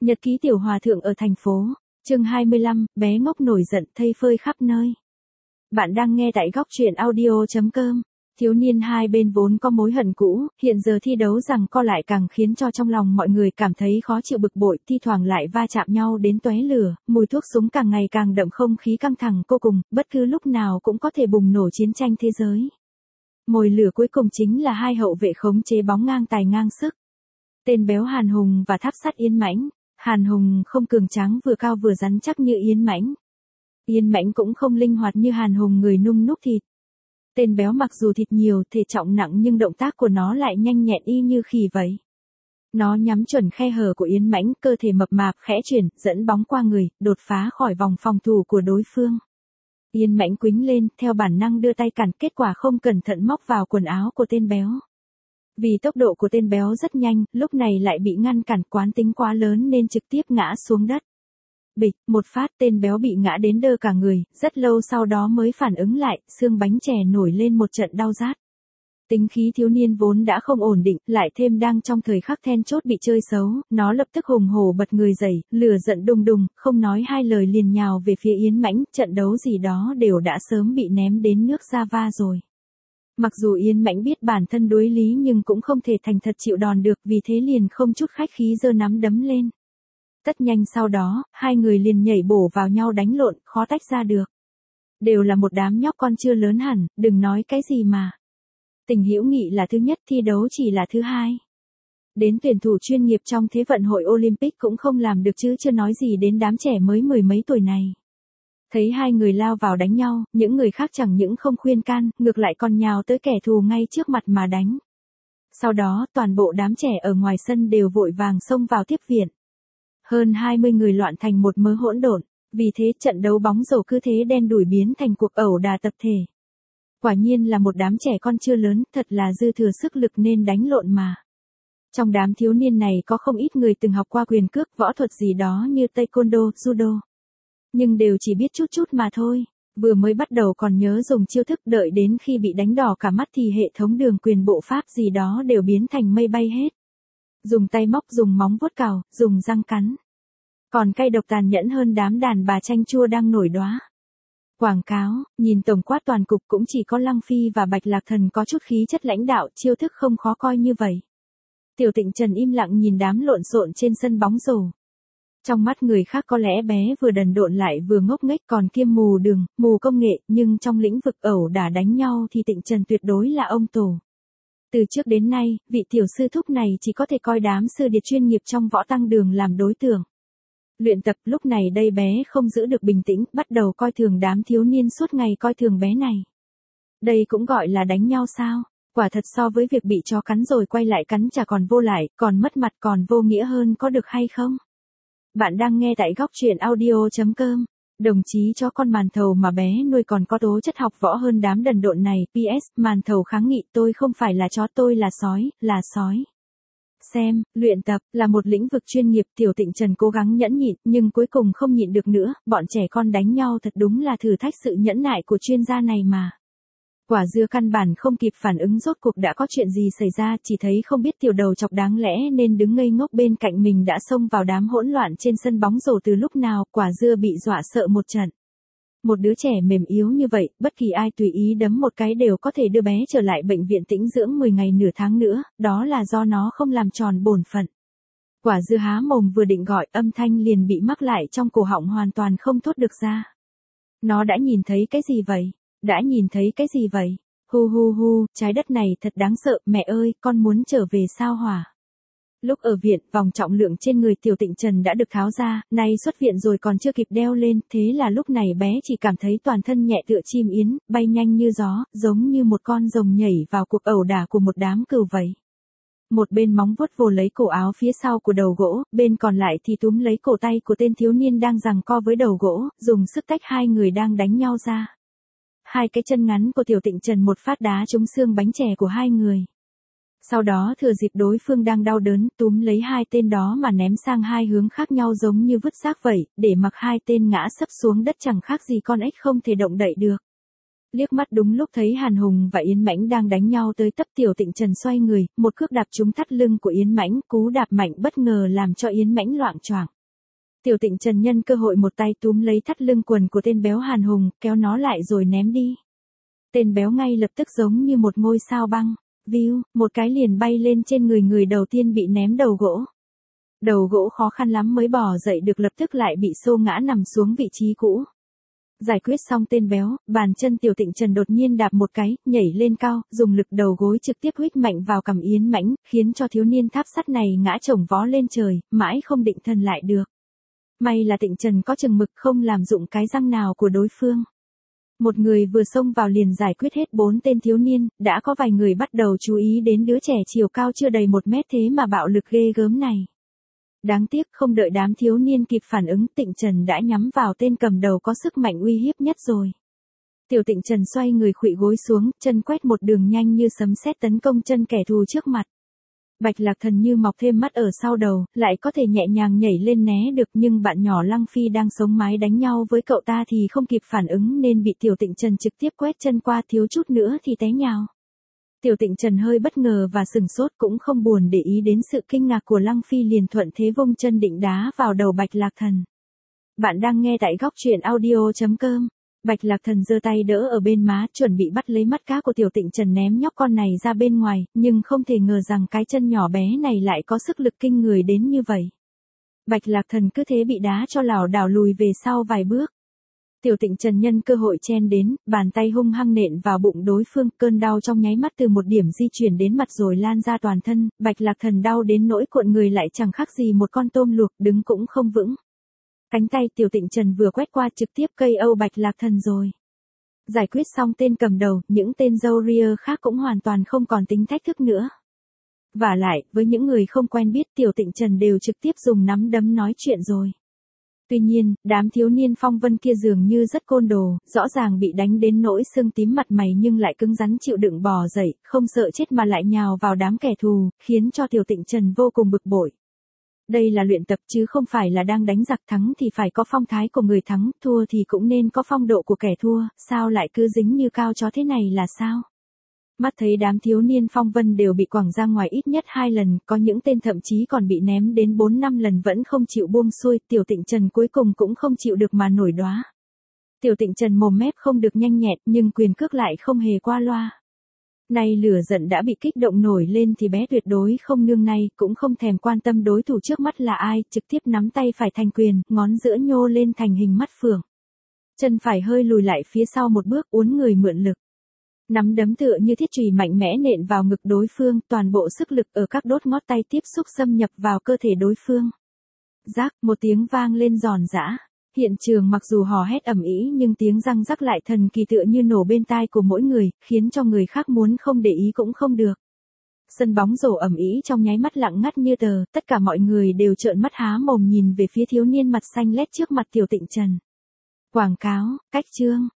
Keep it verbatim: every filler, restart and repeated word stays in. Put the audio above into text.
Nhật ký tiểu hòa thượng ở thành phố. Chương hai mươi lăm, bé ngốc nổi giận thây phơi khắp nơi. Bạn đang nghe tại góc truyện audio chấm com. Thiếu niên hai bên vốn có mối hận cũ, hiện giờ thi đấu rằng co lại càng khiến cho trong lòng mọi người cảm thấy khó chịu bực bội, thi thoảng lại va chạm nhau đến tóe lửa, mùi thuốc súng càng ngày càng đậm, không khí căng thẳng vô cùng, bất cứ lúc nào cũng có thể bùng nổ chiến tranh thế giới. Mồi lửa cuối cùng chính là hai hậu vệ khống chế bóng ngang tài ngang sức. Tên béo Hàn Hùng và tháp sắt Yến Mãnh. Hàn Hùng không cường tráng, vừa cao vừa rắn chắc như Yến Mãnh. Yến Mãnh cũng không linh hoạt như Hàn Hùng, người nung núc thịt. Tên béo mặc dù thịt nhiều, thể trọng nặng nhưng động tác của nó lại nhanh nhẹn y như khỉ vậy. Nó nhắm chuẩn khe hở của Yến Mãnh, cơ thể mập mạp khẽ chuyển, dẫn bóng qua người, đột phá khỏi vòng phòng thủ của đối phương. Yến Mãnh quĩnh lên, theo bản năng đưa tay cản, kết quả không cẩn thận móc vào quần áo của tên béo. Vì tốc độ của tên béo rất nhanh, lúc này lại bị ngăn cản, quán tính quá lớn nên trực tiếp ngã xuống đất. Bịch, một phát, tên béo bị ngã đến đơ cả người, rất lâu sau đó mới phản ứng lại, xương bánh chè nổi lên một trận đau rát. Tính khí thiếu niên vốn đã không ổn định, lại thêm đang trong thời khắc then chốt bị chơi xấu, nó lập tức hùng hổ bật người dậy, lửa giận đùng đùng, không nói hai lời liền nhào về phía Yến Mãnh, trận đấu gì đó đều đã sớm bị ném đến nước Java rồi. Mặc dù Yến Mãnh biết bản thân đối lý nhưng cũng không thể thành thật chịu đòn được, vì thế liền không chút khách khí giơ nắm đấm lên. Tất nhanh sau đó, hai người liền nhảy bổ vào nhau đánh lộn, khó tách ra được. Đều là một đám nhóc con chưa lớn hẳn, đừng nói cái gì mà. Tình hữu nghị là thứ nhất, thi đấu chỉ là thứ hai. Đến tuyển thủ chuyên nghiệp trong Thế vận hội Olympic cũng không làm được chứ chưa nói gì đến đám trẻ mới mười mấy tuổi này. Thấy hai người lao vào đánh nhau, những người khác chẳng những không khuyên can, ngược lại còn nhào tới kẻ thù ngay trước mặt mà đánh. Sau đó, toàn bộ đám trẻ ở ngoài sân đều vội vàng xông vào tiếp viện. Hơn hai mươi người loạn thành một mớ hỗn độn, vì thế trận đấu bóng rổ cứ thế đen đủi biến thành cuộc ẩu đả tập thể. Quả nhiên là một đám trẻ con chưa lớn, thật là dư thừa sức lực nên đánh lộn mà. Trong đám thiếu niên này có không ít người từng học qua quyền cước, võ thuật gì đó như taekwondo, judo. Nhưng đều chỉ biết chút chút mà thôi, vừa mới bắt đầu còn nhớ dùng chiêu thức, đợi đến khi bị đánh đỏ cả mắt thì hệ thống đường quyền bộ pháp gì đó đều biến thành mây bay hết. Dùng tay móc, dùng móng vuốt cào, dùng răng cắn. Còn cay độc tàn nhẫn hơn đám đàn bà chanh chua đang nổi đóa. Quảng cáo, nhìn tổng quát toàn cục cũng chỉ có Lăng Phi và Bạch Lạc Thần có chút khí chất lãnh đạo, chiêu thức không khó coi như vậy. Tiểu Tịnh Trần im lặng nhìn đám lộn xộn trên sân bóng rổ. Trong mắt người khác có lẽ bé vừa đần độn lại vừa ngốc nghếch, còn kiêm mù đường, mù công nghệ, nhưng trong lĩnh vực ẩu đả đánh nhau thì Tịnh Trần tuyệt đối là ông tổ. Từ trước đến nay, vị tiểu sư thúc này chỉ có thể coi đám sư điệt chuyên nghiệp trong võ tăng đường làm đối tượng. Luyện tập, lúc này đây bé không giữ được bình tĩnh, bắt đầu coi thường đám thiếu niên suốt ngày coi thường bé này. Đây cũng gọi là đánh nhau sao? Quả thật so với việc bị chó cắn rồi quay lại cắn chả còn vô lại, còn mất mặt còn vô nghĩa hơn có được hay không? Bạn đang nghe tại góc truyện audio chấm com. Đồng chí chó con màn thầu mà bé nuôi còn có tố chất học võ hơn đám đần độn này. pê ét Màn thầu kháng nghị, tôi không phải là chó, tôi là sói, là sói. Xem, luyện tập là một lĩnh vực chuyên nghiệp, Tiểu Tịnh Trần cố gắng nhẫn nhịn, nhưng cuối cùng không nhịn được nữa, bọn trẻ con đánh nhau thật đúng là thử thách sự nhẫn nại của chuyên gia này mà. Quả dưa căn bản không kịp phản ứng rốt cuộc đã có chuyện gì xảy ra, chỉ thấy không biết tiểu đầu chọc đáng lẽ nên đứng ngây ngốc bên cạnh mình đã xông vào đám hỗn loạn trên sân bóng rổ từ lúc nào, quả dưa bị dọa sợ một trận. Một đứa trẻ mềm yếu như vậy, bất kỳ ai tùy ý đấm một cái đều có thể đưa bé trở lại bệnh viện tĩnh dưỡng mười ngày nửa tháng nữa, đó là do nó không làm tròn bổn phận. Quả dưa há mồm vừa định gọi, âm thanh liền bị mắc lại trong cổ họng, hoàn toàn không thốt được ra. Nó đã nhìn thấy cái gì vậy? Đã nhìn thấy cái gì vậy? Hu hu hu, trái đất này thật đáng sợ, mẹ ơi, con muốn trở về sao hỏa. Lúc ở viện, vòng trọng lượng trên người Tiểu Tịnh Trần đã được tháo ra, nay xuất viện rồi còn chưa kịp đeo lên, thế là lúc này bé chỉ cảm thấy toàn thân nhẹ tựa chim yến, bay nhanh như gió, giống như một con rồng nhảy vào cuộc ẩu đả của một đám cừu vậy. Một bên móng vuốt vồ lấy cổ áo phía sau của đầu gỗ, bên còn lại thì túm lấy cổ tay của tên thiếu niên đang giằng co với đầu gỗ, dùng sức tách hai người đang đánh nhau ra. Hai cái chân ngắn của Tiểu Tịnh Trần một phát đá trúng xương bánh chè của hai người. Sau đó thừa dịp đối phương đang đau đớn, túm lấy hai tên đó mà ném sang hai hướng khác nhau giống như vứt xác vậy, để mặc hai tên ngã sấp xuống đất chẳng khác gì con ếch không thể động đậy được. Liếc mắt đúng lúc thấy Hàn Hùng và Yến Mãnh đang đánh nhau tới tấp, Tiểu Tịnh Trần xoay người, một cước đạp trúng thắt lưng của Yến Mãnh, cú đạp mạnh bất ngờ làm cho Yến Mãnh loạng choạng. Tiểu Tịnh Trần nhân cơ hội một tay túm lấy thắt lưng quần của tên béo Hàn Hùng, kéo nó lại rồi ném đi. Tên béo ngay lập tức giống như một ngôi sao băng, viu, một cái liền bay lên trên người người đầu tiên bị ném đầu gỗ. Đầu gỗ khó khăn lắm mới bò dậy được, lập tức lại bị xô ngã nằm xuống vị trí cũ. Giải quyết xong tên béo, bàn chân Tiểu Tịnh Trần đột nhiên đạp một cái, nhảy lên cao, dùng lực đầu gối trực tiếp huých mạnh vào cằm Yến Mãnh, khiến cho thiếu niên tháp sắt này ngã chồng vó lên trời, mãi không định thần lại được. May là Tịnh Trần có chừng mực không làm dụng cái răng nào của đối phương. Một người vừa xông vào liền giải quyết hết bốn tên thiếu niên, đã có vài người bắt đầu chú ý đến đứa trẻ chiều cao chưa đầy một mét thế mà bạo lực ghê gớm này. Đáng tiếc không đợi đám thiếu niên kịp phản ứng, Tịnh Trần đã nhắm vào tên cầm đầu có sức mạnh uy hiếp nhất rồi. Tiểu Tịnh Trần xoay người khuỵu gối xuống, chân quét một đường nhanh như sấm sét tấn công chân kẻ thù trước mặt. Bạch Lạc Thần như mọc thêm mắt ở sau đầu, lại có thể nhẹ nhàng nhảy lên né được, nhưng bạn nhỏ Lăng Phi đang sống mái đánh nhau với cậu ta thì không kịp phản ứng nên bị Tiểu Tịnh Trần trực tiếp quét chân qua, thiếu chút nữa thì té nhào. Tiểu Tịnh Trần hơi bất ngờ và sừng sốt, cũng không buồn để ý đến sự kinh ngạc của Lăng Phi, liền thuận thế vung chân định đá vào đầu Bạch Lạc Thần. Bạn đang nghe tại góc truyện audio chấm com. Bạch Lạc Thần giơ tay đỡ ở bên má, chuẩn bị bắt lấy mắt cá của Tiểu Tịnh Trần ném nhóc con này ra bên ngoài, nhưng không thể ngờ rằng cái chân nhỏ bé này lại có sức lực kinh người đến như vậy. Bạch Lạc Thần cứ thế bị đá cho lảo đảo lùi về sau vài bước. Tiểu Tịnh Trần nhân cơ hội chen đến, bàn tay hung hăng nện vào bụng đối phương, cơn đau trong nháy mắt từ một điểm di chuyển đến mặt rồi lan ra toàn thân, Bạch Lạc Thần đau đến nỗi cuộn người lại chẳng khác gì một con tôm luộc, đứng cũng không vững. Cánh tay Tiểu Tịnh Trần vừa quét qua trực tiếp cây âu Bạch Lạc Thần rồi. Giải quyết xong tên cầm đầu, những tên râu ria khác cũng hoàn toàn không còn tính thách thức nữa. Vả lại, với những người không quen biết, Tiểu Tịnh Trần đều trực tiếp dùng nắm đấm nói chuyện rồi. Tuy nhiên, đám thiếu niên phong vân kia dường như rất côn đồ, rõ ràng bị đánh đến nỗi sưng tím mặt mày nhưng lại cứng rắn chịu đựng bò dậy, không sợ chết mà lại nhào vào đám kẻ thù, khiến cho Tiểu Tịnh Trần vô cùng bực bội. Đây là luyện tập chứ không phải là đang đánh giặc, thắng thì phải có phong thái của người thắng, thua thì cũng nên có phong độ của kẻ thua, sao lại cứ dính như cao chó thế này là sao? Mắt thấy đám thiếu niên phong vân đều bị quẳng ra ngoài ít nhất hai lần, có những tên thậm chí còn bị ném đến bốn năm lần vẫn không chịu buông xuôi, Tiểu Tịnh Trần cuối cùng cũng không chịu được mà nổi đoá. Tiểu Tịnh Trần mồm mép không được nhanh nhẹn nhưng quyền cước lại không hề qua loa. Nay lửa giận đã bị kích động nổi lên thì bé tuyệt đối không nương nay, cũng không thèm quan tâm đối thủ trước mắt là ai, trực tiếp nắm tay phải thành quyền, ngón giữa nhô lên thành hình mắt phượng. Chân phải hơi lùi lại phía sau một bước, uốn người mượn lực. Nắm đấm tựa như thiết chùy mạnh mẽ nện vào ngực đối phương, toàn bộ sức lực ở các đốt ngón tay tiếp xúc xâm nhập vào cơ thể đối phương. Rác, một tiếng vang lên giòn giã. Hiện trường mặc dù hò hét ầm ĩ nhưng tiếng răng rắc lại thần kỳ tựa như nổ bên tai của mỗi người, khiến cho người khác muốn không để ý cũng không được. Sân bóng rổ ầm ĩ trong nháy mắt lặng ngắt như tờ, tất cả mọi người đều trợn mắt há mồm nhìn về phía thiếu niên mặt xanh lét trước mặt Tiểu Tịnh Trần. Quảng cáo, cách chương.